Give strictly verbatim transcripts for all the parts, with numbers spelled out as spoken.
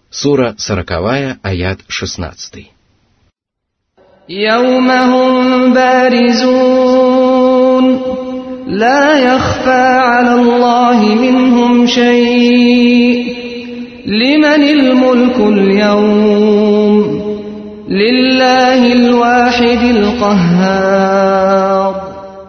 Сура сороковая, аят шестнадцатый. يوم هم بارزون لا يخفى على الله منهم شيء لمن الملك اليوم لله الواحد القهار.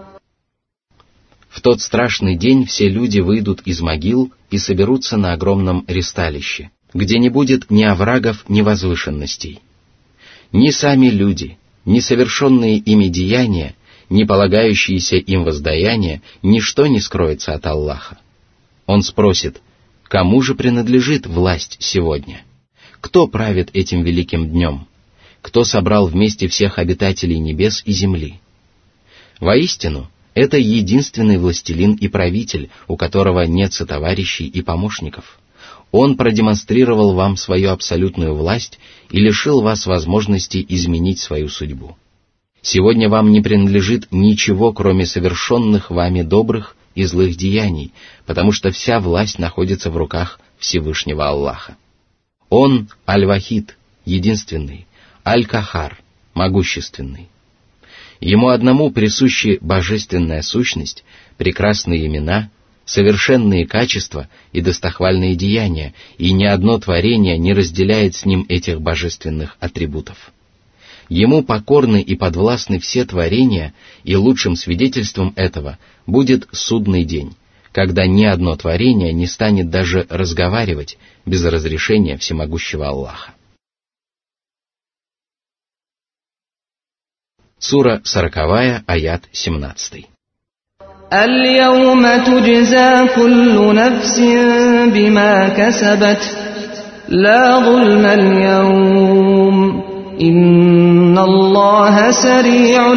В тот страшный день все люди выйдут из могил и соберутся на огромном ристалище, где не будет ни оврагов, ни возвышенностей. Ни сами люди, ни совершенные ими деяния, ни полагающиеся им воздаяния, ничто не скроется от Аллаха. Он спросит: кому же принадлежит власть сегодня? Кто правит этим великим днем? Кто собрал вместе всех обитателей небес и земли? Воистину, это единственный властелин и правитель, у которого нет сотоварищей и помощников. Он продемонстрировал вам свою абсолютную власть и лишил вас возможности изменить свою судьбу. Сегодня вам не принадлежит ничего, кроме совершенных вами добрых и злых деяний, потому что вся власть находится в руках Всевышнего Аллаха. Он Аль-Вахид, единственный, Аль-Кахар, могущественный. Ему одному присущи божественная сущность, прекрасные имена, совершенные качества и достохвальные деяния, и ни одно творение не разделяет с ним этих божественных атрибутов. Ему покорны и подвластны все творения, и лучшим свидетельством этого будет судный день, когда ни одно творение не станет даже разговаривать без разрешения всемогущего Аллаха. Сура сороковая, аят семнадцатый. اليوم تجزى كل نفس بما كسبت لا ظلم اليوم إن الله سريع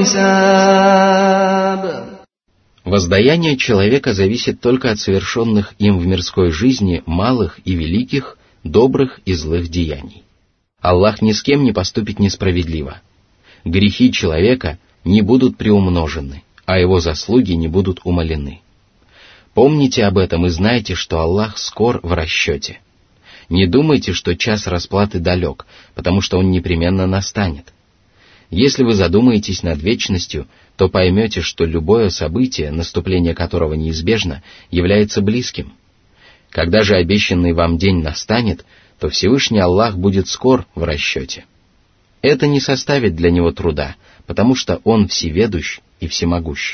الحساب. Воздаяние человека зависит только от совершенных им в мирской жизни малых и великих, добрых и злых деяний. Аллах ни с кем не поступит несправедливо. Грехи человека не будут приумножены, а его заслуги не будут умалены. Помните об этом и знайте, что Аллах скор в расчете. Не думайте, что час расплаты далек, потому что он непременно настанет. Если вы задумаетесь над вечностью, то поймете, что любое событие, наступление которого неизбежно, является близким. Когда же обещанный вам день настанет, то Всевышний Аллах будет скор в расчете. Это не составит для него труда, потому что он всеведущ и всемогущ.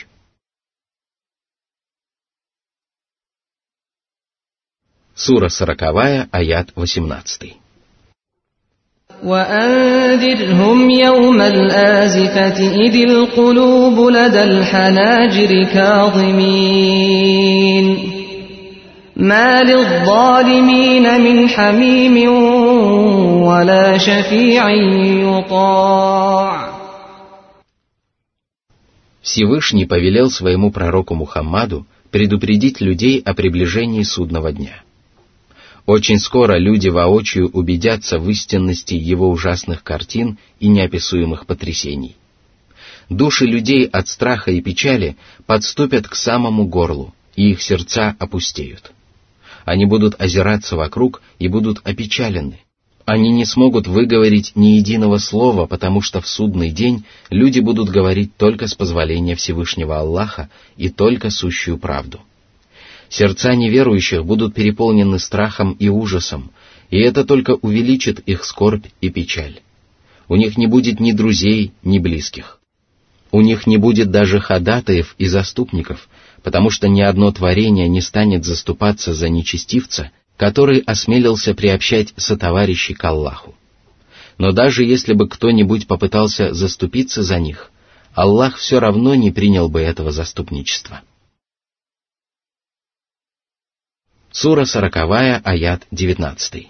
Сура сороковая, аят восемнадцатый. وأنذرهم يوم الآزفة إذ القلوب لدى الحناجر كاظمين ما للظالمين من حميم ولا شفيع يطاع. Всевышний повелел своему пророку Мухаммаду предупредить людей о приближении судного дня. Очень скоро люди воочию убедятся в истинности его ужасных картин и неописуемых потрясений. Души людей от страха и печали подступят к самому горлу, и их сердца опустеют. Они будут озираться вокруг и будут опечалены. Они не смогут выговорить ни единого слова, потому что в судный день люди будут говорить только с позволения Всевышнего Аллаха и только сущую правду. Сердца неверующих будут переполнены страхом и ужасом, и это только увеличит их скорбь и печаль. У них не будет ни друзей, ни близких. У них не будет даже ходатаев и заступников, потому что ни одно творение не станет заступаться за нечестивца, который осмелился приобщать сотоварищей к Аллаху. Но даже если бы кто-нибудь попытался заступиться за них, Аллах все равно не принял бы этого заступничества. Сура сороковая, аят девятнадцатый.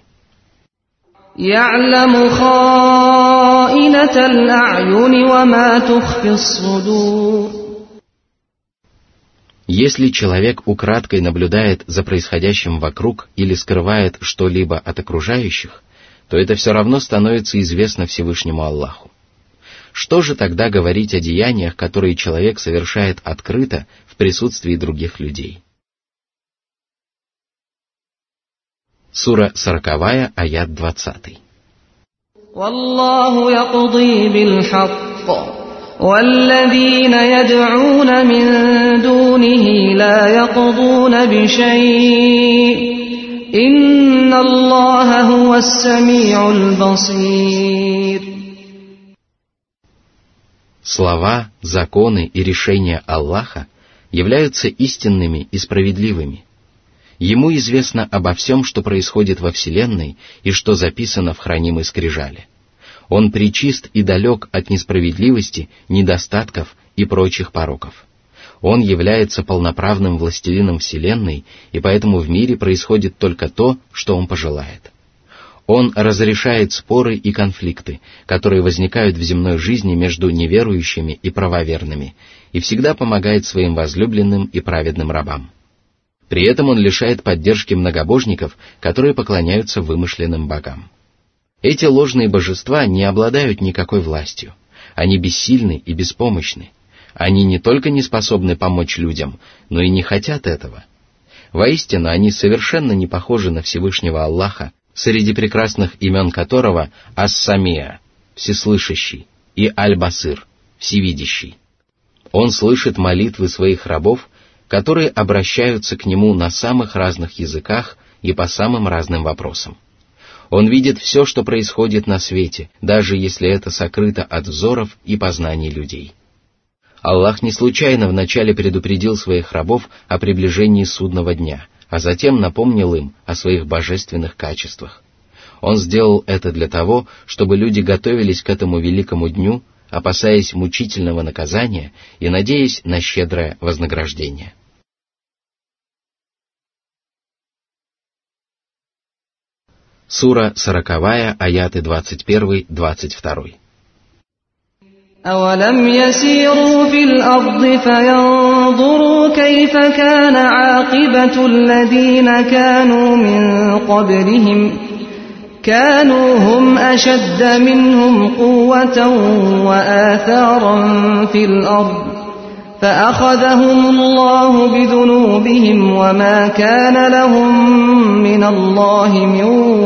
يعلم خائنة الأعين وما تخفي الصدور. Если человек украдкой наблюдает за происходящим вокруг или скрывает что-либо от окружающих, то это все равно становится известно Всевышнему Аллаху. Что же тогда говорить о деяниях, которые человек совершает открыто в присутствии других людей? Сура сороковая, аят двадцатый. «Валлаху якуди билхакк, валлазина яд'уна мин дунихи ла якудуна бишай». Инна Аллаха хуа ас-сами'уль басир. Слова, законы и решения Аллаха являются истинными и справедливыми. Ему известно обо всем, что происходит во Вселенной и что записано в хранимой скрижали. Он пречист и далек от несправедливости, недостатков и прочих пороков. Он является полноправным властелином Вселенной, и поэтому в мире происходит только то, что Он пожелает. Он разрешает споры и конфликты, которые возникают в земной жизни между неверующими и правоверными, и всегда помогает своим возлюбленным и праведным рабам. При этом Он лишает поддержки многобожников, которые поклоняются вымышленным богам. Эти ложные божества не обладают никакой властью. Они бессильны и беспомощны. Они не только не способны помочь людям, но и не хотят этого. Воистину, они совершенно не похожи на Всевышнего Аллаха, среди прекрасных имен которого Ас-Самия, всеслышащий, и Аль-Басир, всевидящий. Он слышит молитвы своих рабов, которые обращаются к Нему на самых разных языках и по самым разным вопросам. Он видит все, что происходит на свете, даже если это сокрыто от взоров и познаний людей. Аллах не случайно вначале предупредил своих рабов о приближении судного дня, а затем напомнил им о своих божественных качествах. Он сделал это для того, чтобы люди готовились к этому великому дню, опасаясь мучительного наказания и надеясь на щедрое вознаграждение. Сура сороковая, аяты двадцать один — двадцать два. أَوَلَمْ يَسِيرُوا فِي الْأَرْضِ فَيَنْظُرُوا كَيْفَ كَانَ عَاقِبَةُ الَّذِينَ كَانُوا مِنْ قَبْلِهِمْ كَانُوا هُمْ أَشَدَّ مِنْهُمْ قُوَّةً وَآثَارًا فِي الْأَرْضِ فَأَخَذَهُمُ اللَّهُ بِذُنُوبِهِمْ وَمَا كَانَ لَهُمْ مِنَ اللَّهِ مِنْ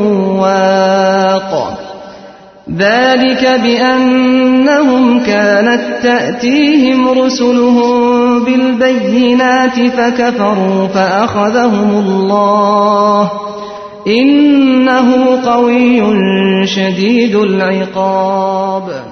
وَاقٍ ذلك بأنهم كانت تأتيهم رسلهم بالبينات فكفروا فأخذهم الله إنه قوي شديد العقاب.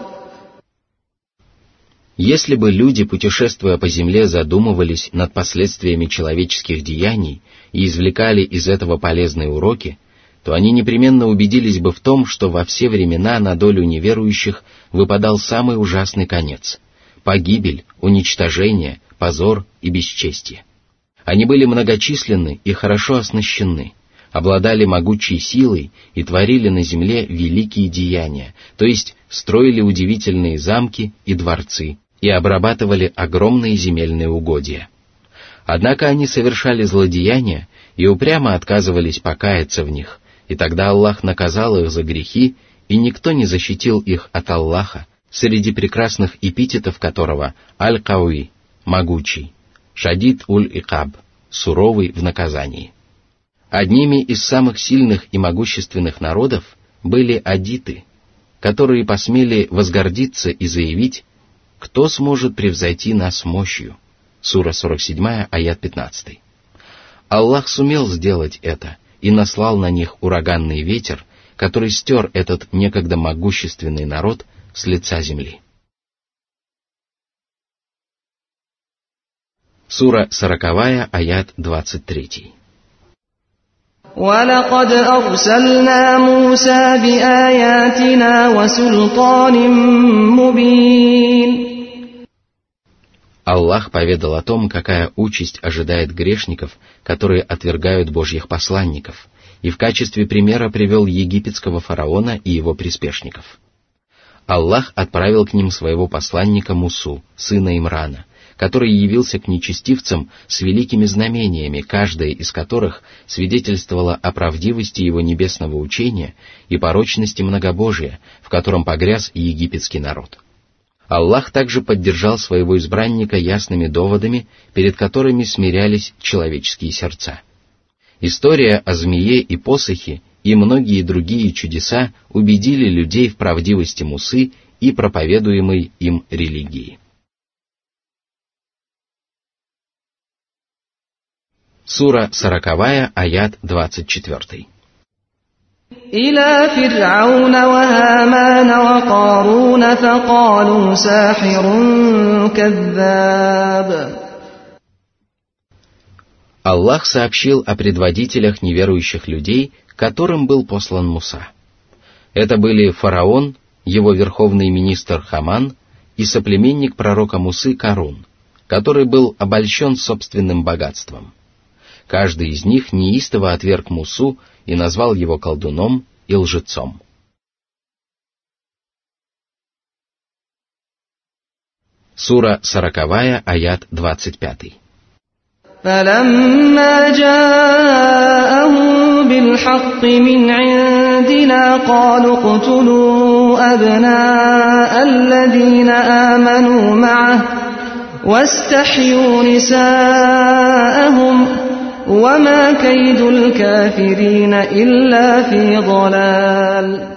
Если бы люди, путешествуя по земле, задумывались над последствиями человеческих деяний и извлекали из этого полезные уроки, то они непременно убедились бы в том, что во все времена на долю неверующих выпадал самый ужасный конец — погибель, уничтожение, позор и бесчестие. Они были многочисленны и хорошо оснащены, обладали могучей силой и творили на земле великие деяния, то есть строили удивительные замки и дворцы и обрабатывали огромные земельные угодья. Однако они совершали злодеяния и упрямо отказывались покаяться в них, и тогда Аллах наказал их за грехи, и никто не защитил их от Аллаха, среди прекрасных эпитетов которого Аль-Кауи — могучий, Шадид уль-Икаб — суровый в наказании. Одними из самых сильных и могущественных народов были адиты, которые посмели возгордиться и заявить: «Кто сможет превзойти нас мощью?» Сура сорок семь, аят пятнадцать. Аллах сумел сделать это и наслал на них ураганный ветер, который стер этот некогда могущественный народ с лица земли. Сура сороковая, аят двадцать три. وَلَقَدْ أَرْسَلْنَا مُوسَى بِآيَاتِنَا وَسُلْطَانٍ مُبِينٍ. Аллах поведал о том, какая участь ожидает грешников, которые отвергают Божьих посланников, и в качестве примера привел египетского фараона и его приспешников. Аллах отправил к ним своего посланника Мусу, сына Имрана, который явился к нечестивцам с великими знамениями, каждое из которых свидетельствовало о правдивости его небесного учения и порочности многобожия, в котором погряз египетский народ. Аллах также поддержал своего избранника ясными доводами, перед которыми смирялись человеческие сердца. История о змее и посохе и многие другие чудеса убедили людей в правдивости Мусы и проповедуемой им религии. Сура сороковая, аят двадцать четвёртый. إلى فرعون وهامان وقارون فقالوا ساحر كذاب. Аллах сообщил о предводителях неверующих людей, которым был послан Муса. Это были фараон, его верховный министр Хаман и соплеменник пророка Мусы Карун, который был обольщен собственным богатством. Каждый из них неистово отверг Мусу и назвал его колдуном и лжецом. Сура сороковая, аят двадцать пятый. فلما جاءهم بالحق من عندنا قالوا اقتلوا أبناء الذين آمنوا معه واستحيوا نساءهم وما كيد الكافرين إلا في ضلال.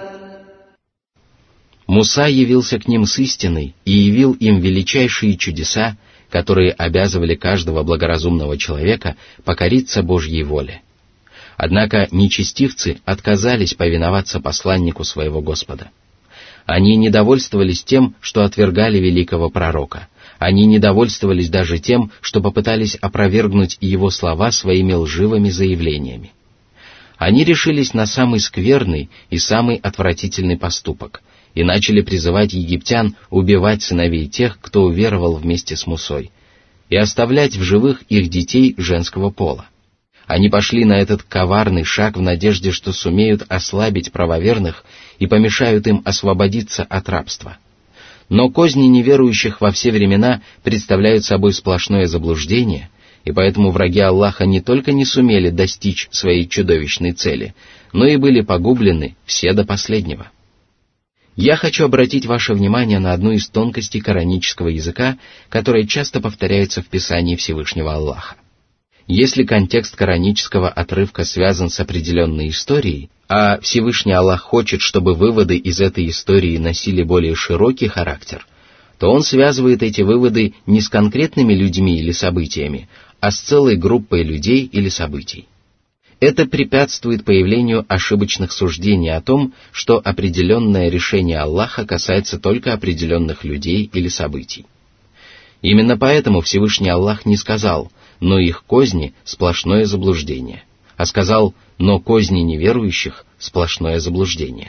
Муса явился к ним с истиной и явил им величайшие чудеса, которые обязывали каждого благоразумного человека покориться Божьей воле. Однако нечестивцы отказались повиноваться посланнику своего Господа. Они недовольствовались тем, что отвергали великого пророка. Они недовольствовались даже тем, что попытались опровергнуть его слова своими лживыми заявлениями. Они решились на самый скверный и самый отвратительный поступок и начали призывать египтян убивать сыновей тех, кто уверовал вместе с Мусой, и оставлять в живых их детей женского пола. Они пошли на этот коварный шаг в надежде, что сумеют ослабить правоверных и помешают им освободиться от рабства. Но козни неверующих во все времена представляют собой сплошное заблуждение, и поэтому враги Аллаха не только не сумели достичь своей чудовищной цели, но и были погублены все до последнего. Я хочу обратить ваше внимание на одну из тонкостей коранического языка, которая часто повторяется в Писании Всевышнего Аллаха. Если контекст коранического отрывка связан с определенной историей, а Всевышний Аллах хочет, чтобы выводы из этой истории носили более широкий характер, то он связывает эти выводы не с конкретными людьми или событиями, а с целой группой людей или событий. Это препятствует появлению ошибочных суждений о том, что определенное решение Аллаха касается только определенных людей или событий. Именно поэтому Всевышний Аллах не сказал «но их козни – сплошное заблуждение», а сказал «но козни неверующих – сплошное заблуждение».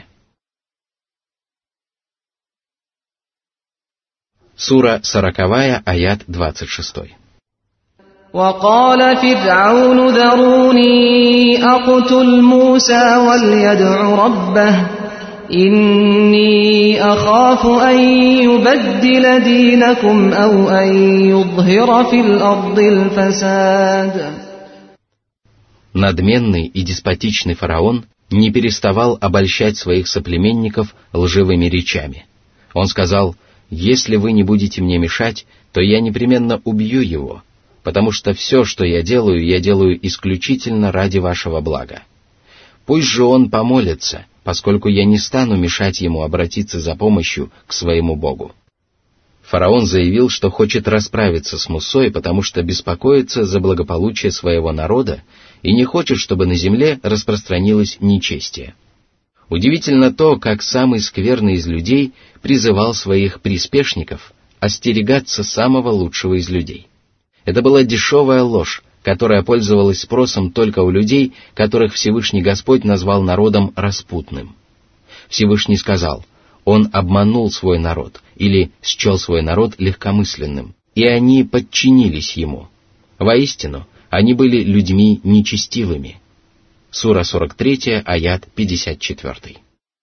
Сура сороковая, аят двадцать шестой. وقال فرعون ذروني أقتل موسى وليدع ربه إني أخاف أن يبدل دينكم أو أن يظهر في الأرض الفساد. Надменный и деспотичный фараон не переставал обольщать своих соплеменников лживыми речами. Он сказал: «Если вы не будете мне мешать, то я непременно убью его, потому что все, что я делаю, я делаю исключительно ради вашего блага. Пусть же он помолится, поскольку я не стану мешать ему обратиться за помощью к своему Богу». Фараон заявил, что хочет расправиться с Мусой, потому что беспокоится за благополучие своего народа и не хочет, чтобы на земле распространилось нечестие. Удивительно то, как самый скверный из людей призывал своих приспешников остерегаться самого лучшего из людей. Это была дешевая ложь, которая пользовалась спросом только у людей, которых Всевышний Господь назвал народом распутным. Всевышний сказал: «Он обманул свой народ» или счел свой народ легкомысленным, и они подчинились ему. Воистину, они были людьми нечестивыми. Сура сорок третья, аят пятьдесят четвёртый.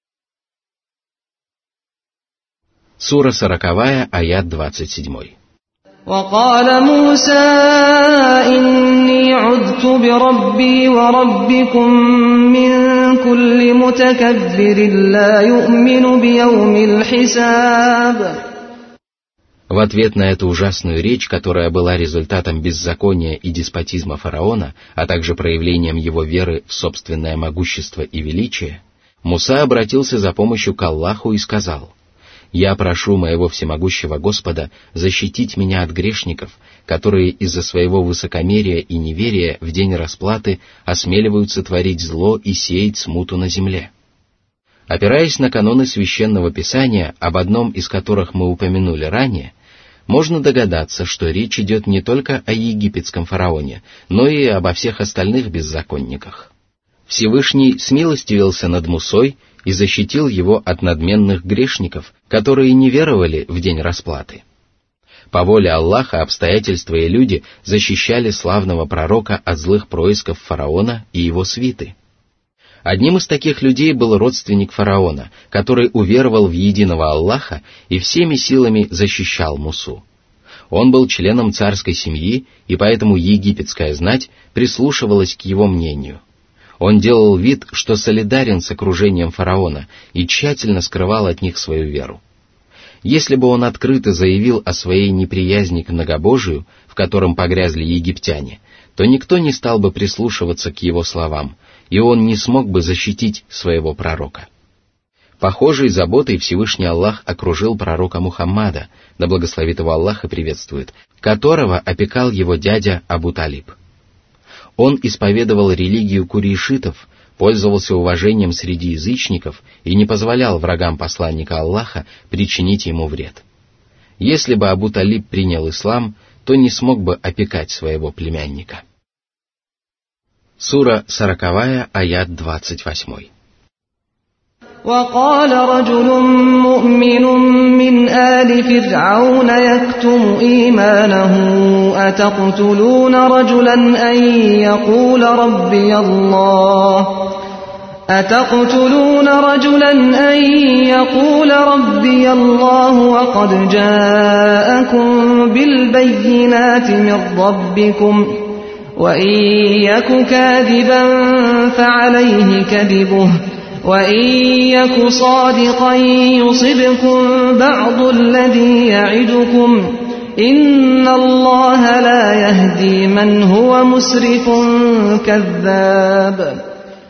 Сура сороковая, аят двадцать седьмой. وقال موسى إني عذت بربي وربكم من كل متكبر لا يؤمن بيوم الحساب. В ответ на эту ужасную речь, которая была результатом беззакония и деспотизма фараона, а также проявлением его веры в собственное могущество и величие, Муса обратился за помощью к Аллаху и сказал: «Я прошу моего всемогущего Господа защитить меня от грешников, которые из-за своего высокомерия и неверия в день расплаты осмеливаются творить зло и сеять смуту на земле». Опираясь на каноны Священного Писания, об одном из которых мы упомянули ранее, можно догадаться, что речь идет не только о египетском фараоне, но и обо всех остальных беззаконниках. Всевышний смилостивился над Мусой и защитил его от надменных грешников, которые не веровали в день расплаты. По воле Аллаха обстоятельства и люди защищали славного пророка от злых происков фараона и его свиты. Одним из таких людей был родственник фараона, который уверовал в единого Аллаха и всеми силами защищал Мусу. Он был членом царской семьи, и поэтому египетская знать прислушивалась к его мнению. Он делал вид, что солидарен с окружением фараона, и тщательно скрывал от них свою веру. Если бы он открыто заявил о своей неприязни к многобожию, в котором погрязли египтяне, то никто не стал бы прислушиваться к его словам, и он не смог бы защитить своего пророка. Похожей заботой Всевышний Аллах окружил пророка Мухаммада, да благословит его Аллах и приветствует, которого опекал его дядя Абу Талиб. Он исповедовал религию курейшитов, пользовался уважением среди язычников и не позволял врагам посланника Аллаха причинить ему вред. Если бы Абу Талиб принял ислам, то не смог бы опекать своего племянника. Сура сороковая, аят двадцать восьмой. وقال رجل مؤمن من آل فرعون يكتم إيمانه أتقتلون رجلا أن يقول ربي الله أتقتلون رجلا أن يقول ربي الله وقد جاءكم بالبينات من ربكم وإن يك كاذبا فعليه كذبه وإن يك صادقا يصبكم بعض الذي يعدكم إن الله لا يهدي من هو مسرف كذاب.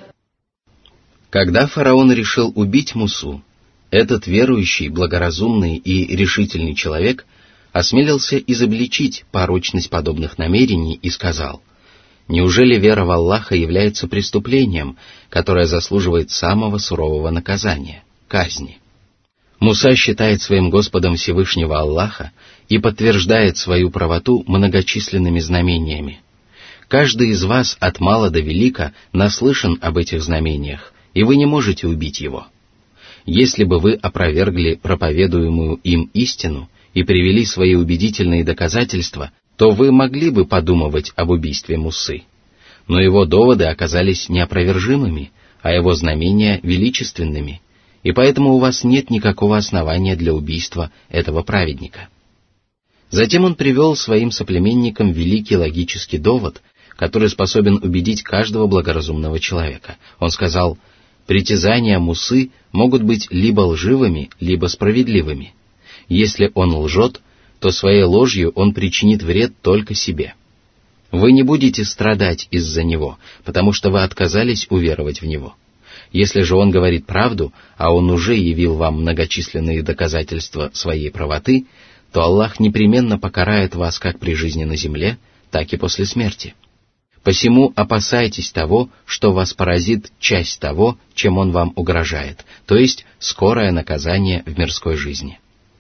Когда фараон решил убить Мусу, этот верующий, благоразумный и решительный человек осмелился изобличить порочность подобных намерений и сказал: «Неужели вера в Аллаха является преступлением, которое заслуживает самого сурового наказания – казни?» Муса считает своим Господом Всевышнего Аллаха и подтверждает свою правоту многочисленными знамениями. Каждый из вас от мала до велика наслышан об этих знамениях, и вы не можете убить его. Если бы вы опровергли проповедуемую им истину и привели свои убедительные доказательства, то вы могли бы подумывать об убийстве Мусы. Но его доводы оказались неопровержимыми, а его знамения величественными, и поэтому у вас нет никакого основания для убийства этого праведника. Затем он привел своим соплеменникам великий логический довод, который способен убедить каждого благоразумного человека. Он сказал: «Притязания Мусы могут быть либо лживыми, либо справедливыми. Если он лжет, то своей ложью он причинит вред только себе. Вы не будете страдать из-за него, потому что вы отказались уверовать в него. Если же он говорит правду, а он уже явил вам многочисленные доказательства своей правоты, то Аллах непременно покарает вас как при жизни на земле, так и после смерти. Посему опасайтесь того, что вас поразит часть того, чем он вам угрожает, то есть скорое наказание в мирской жизни».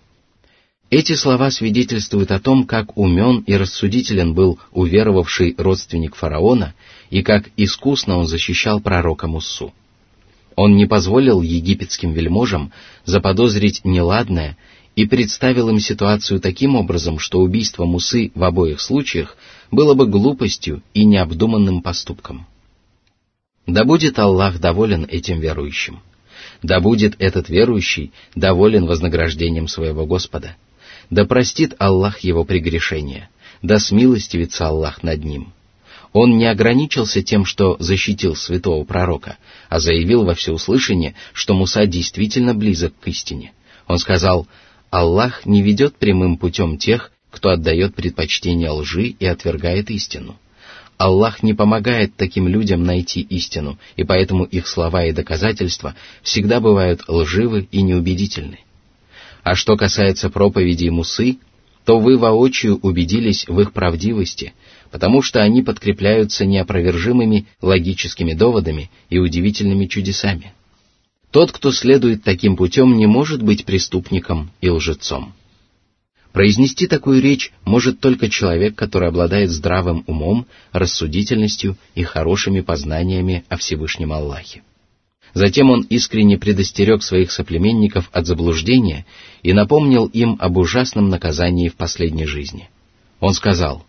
Эти слова свидетельствуют о том, как умен и рассудителен был уверовавший родственник фараона и как искусно он защищал пророка Муссу. Он не позволил египетским вельможам заподозрить неладное и представил им ситуацию таким образом, что убийство Мусы в обоих случаях было бы глупостью и необдуманным поступком. Да будет Аллах доволен этим верующим. Да будет этот верующий доволен вознаграждением своего Господа. Да простит Аллах его прегрешения, да смилостивится Аллах над ним. Он не ограничился тем, что защитил святого пророка, а заявил во всеуслышание, что Муса действительно близок к истине. Он сказал: Аллах не ведет прямым путем тех, кто отдает предпочтение лжи и отвергает истину. Аллах не помогает таким людям найти истину, и поэтому их слова и доказательства всегда бывают лживы и неубедительны. А что касается проповедей Мусы, то вы воочию убедились в их правдивости, потому что они подкрепляются неопровержимыми логическими доводами и удивительными чудесами. Тот, кто следует таким путем, не может быть преступником и лжецом. Произнести такую речь может только человек, который обладает здравым умом, рассудительностью и хорошими познаниями о Всевышнем Аллахе. Затем он искренне предостерег своих соплеменников от заблуждения и напомнил им об ужасном наказании в последней жизни. Он сказал: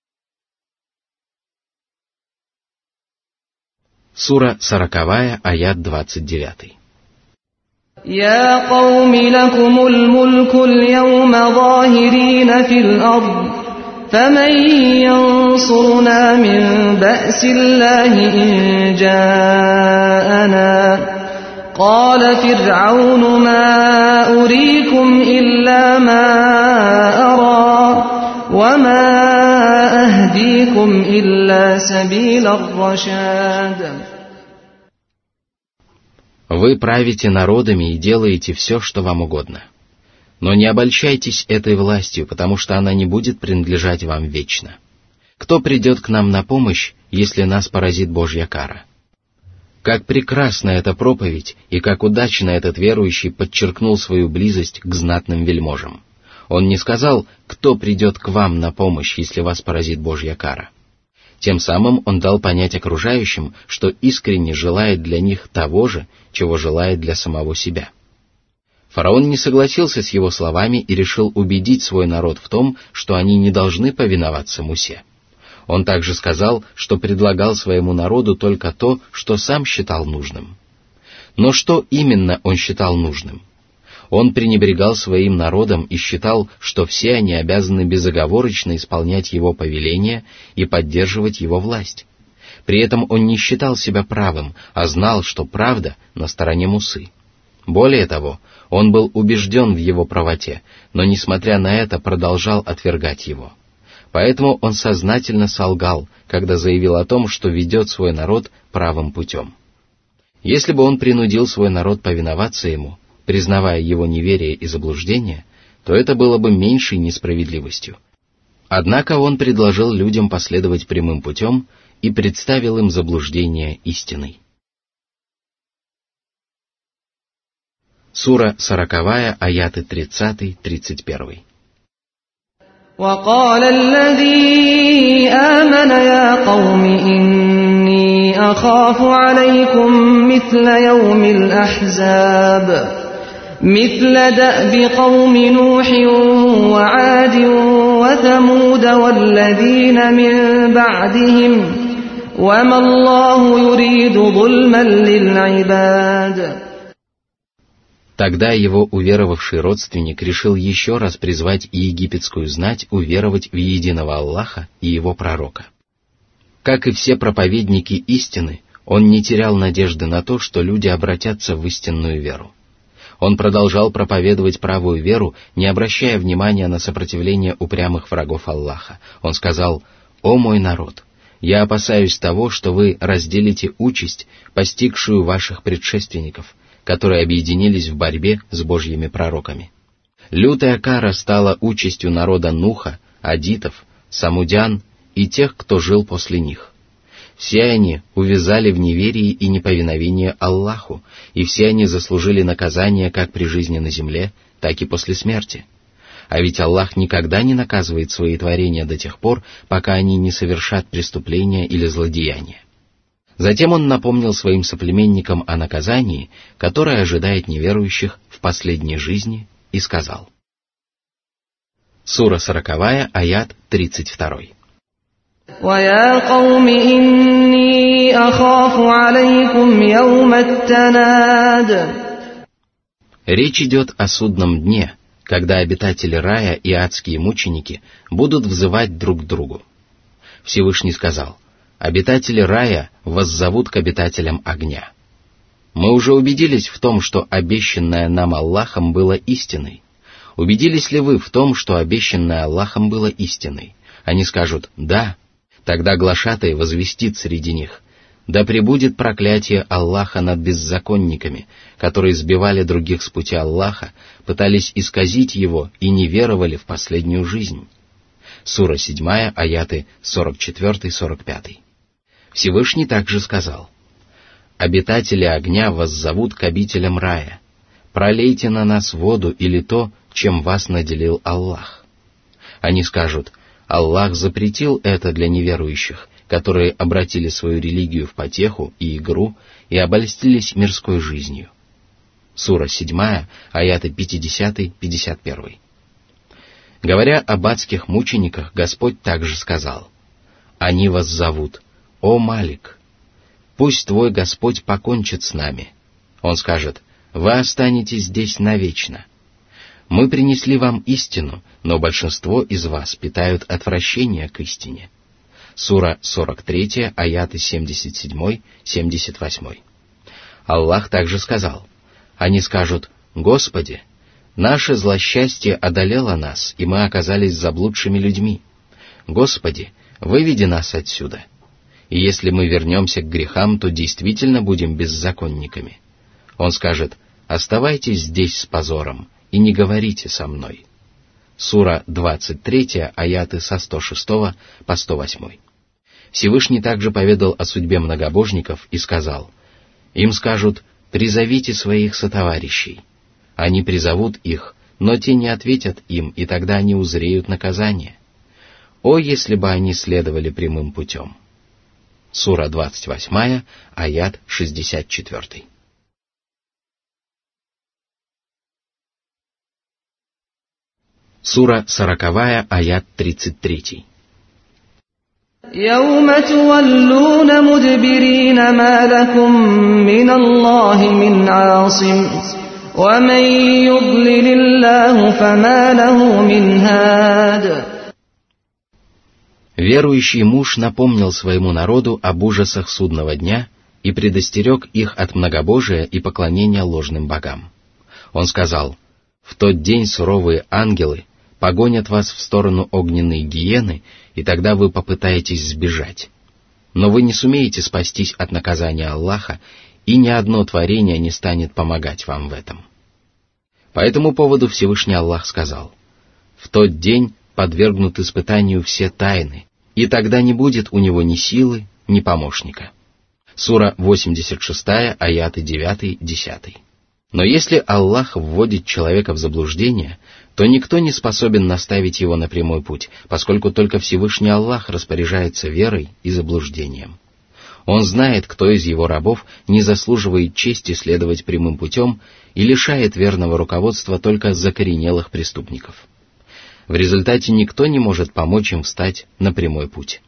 Сура сороковая, аят двадцать девятый. يا قوم لكم الملك اليوم ظاهرين في الأرض فمن ينصرنا من بأس الله إن جاءنا قال فرعون ما أريكم إلا ما أرى وما أهديكم إلا سبيل الرشاد. Вы правите народами и делаете все, что вам угодно. Но не обольщайтесь этой властью, потому что она не будет принадлежать вам вечно. Кто придет к нам на помощь, если нас поразит Божья кара? Как прекрасна эта проповедь, и как удачно этот верующий подчеркнул свою близость к знатным вельможам. Он не сказал, кто придет к вам на помощь, если вас поразит Божья кара. Тем самым он дал понять окружающим, что искренне желает для них того же, чего желает для самого себя. Фараон не согласился с его словами и решил убедить свой народ в том, что они не должны повиноваться Мусе. Он также сказал, что предлагал своему народу только то, что сам считал нужным. Но что именно он считал нужным? Он пренебрегал своим народом и считал, что все они обязаны безоговорочно исполнять его повеления и поддерживать его власть. При этом он не считал себя правым, а знал, что правда на стороне Мусы. Более того, он был убежден в его правоте, но, несмотря на это, продолжал отвергать его. Поэтому он сознательно солгал, когда заявил о том, что ведет свой народ правым путем. Если бы он принудил свой народ повиноваться ему, признавая его неверие и заблуждение, то это было бы меньшей несправедливостью. Однако он предложил людям последовать прямым путем и представил им заблуждение истиной. Сура сороковая, аяты тридцатый тридцать первый. وقال الذي آمن يا قوم إني أخاف عليكم مثل يوم الأحزاب مثل دأب قوم نوح وعاد وثمود والذين من بعدهم وما الله يريد ظلما للعباد. Тогда его уверовавший родственник решил еще раз призвать египетскую знать уверовать в единого Аллаха и его пророка. Как и все проповедники истины, он не терял надежды на то, что люди обратятся в истинную веру. Он продолжал проповедовать правую веру, не обращая внимания на сопротивление упрямых врагов Аллаха. Он сказал: «О мой народ, я опасаюсь того, что вы разделите участь, постигшую ваших предшественников, которые объединились в борьбе с Божьими пророками. Лютая кара стала участью народа Нуха, адитов, самудян и тех, кто жил после них. Все они увязали в неверии и неповиновении Аллаху, и все они заслужили наказание как при жизни на земле, так и после смерти. А ведь Аллах никогда не наказывает свои творения до тех пор, пока они не совершат преступления или злодеяния». Затем он напомнил своим соплеменникам о наказании, которое ожидает неверующих в последней жизни, и сказал. Сура сороковая, аят тридцать второй. وَيَا قَوْمِ إِنِّي أَخَافُ عَلَيْكُمْ يَوْمَ التَّنَادِ. Речь идет о судном дне, когда обитатели рая и адские мученики будут взывать друг к другу. Всевышний сказал: обитатели рая воззовут к обитателям огня. Мы уже убедились в том, что обещанное нам Аллахом было истиной. Убедились ли вы в том, что обещанное Аллахом было истиной? Они скажут «да». Тогда глашатай возвестит среди них: «Да пребудет проклятие Аллаха над беззаконниками, которые сбивали других с пути Аллаха, пытались исказить его и не веровали в последнюю жизнь». Сура седьмая, аяты сорок четыре сорок пять. Всевышний также сказал: «Обитатели огня воззовут к обителям рая: пролейте на нас воду или то, чем вас наделил Аллах». Они скажут: «Аллах запретил это для неверующих, которые обратили свою религию в потеху и игру и обольстились мирской жизнью». Сура седьмая, аяты пятьдесят пятьдесят один. Говоря об адских мучениках, Господь также сказал: «Они вас зовут: О Малик, пусть твой Господь покончит с нами». Он скажет: «Вы останетесь здесь навечно. Мы принесли вам истину, но большинство из вас питают отвращение к истине». Сура сорок три, аяты семьдесят семь семьдесят восемь. Аллах также сказал: «Они скажут: Господи, наше злосчастье одолело нас, и мы оказались заблудшими людьми. Господи, выведи нас отсюда. И если мы вернемся к грехам, то действительно будем беззаконниками». Он скажет: «Оставайтесь здесь с позором и не говорите со мной». Сура двадцать три, аяты со сто шестого по сто восьмой. Всевышний также поведал о судьбе многобожников и сказал: «Им скажут: призовите своих сотоварищей. Они призовут их, но те не ответят им, и тогда они узреют наказание. О, если бы они следовали прямым путем». Сура двадцать восемь, аят шестьдесят четыре. Сура сороковая, аят тридцать три. يَوْمَ تُوَلُّونَ مُدْبِرِينَ مَا لَكُمْ مِنَ اللَّهِ مِنْ عَاصِمٍ وَمَنْ يُضْلِلِ اللَّهُ فَمَا لَهُ مِنْ هَادٍ. Верующий муж напомнил своему народу об ужасах судного дня и предостерег их от многобожия и поклонения ложным богам. Он сказал: «В тот день суровые ангелы погонят вас в сторону огненной гиены, и тогда вы попытаетесь сбежать. Но вы не сумеете спастись от наказания Аллаха, и ни одно творение не станет помогать вам в этом». По этому поводу Всевышний Аллах сказал: «В тот день подвергнут испытанию все тайны, и тогда не будет у него ни силы, ни помощника». Сура восемьдесят шесть, аяты девять десять. Но если Аллах вводит человека в заблуждение, то никто не способен наставить его на прямой путь, поскольку только Всевышний Аллах распоряжается верой и заблуждением. Он знает, кто из его рабов не заслуживает чести следовать прямым путем и лишает верного руководства только закоренелых преступников. В результате никто не может помочь им встать на прямой путь.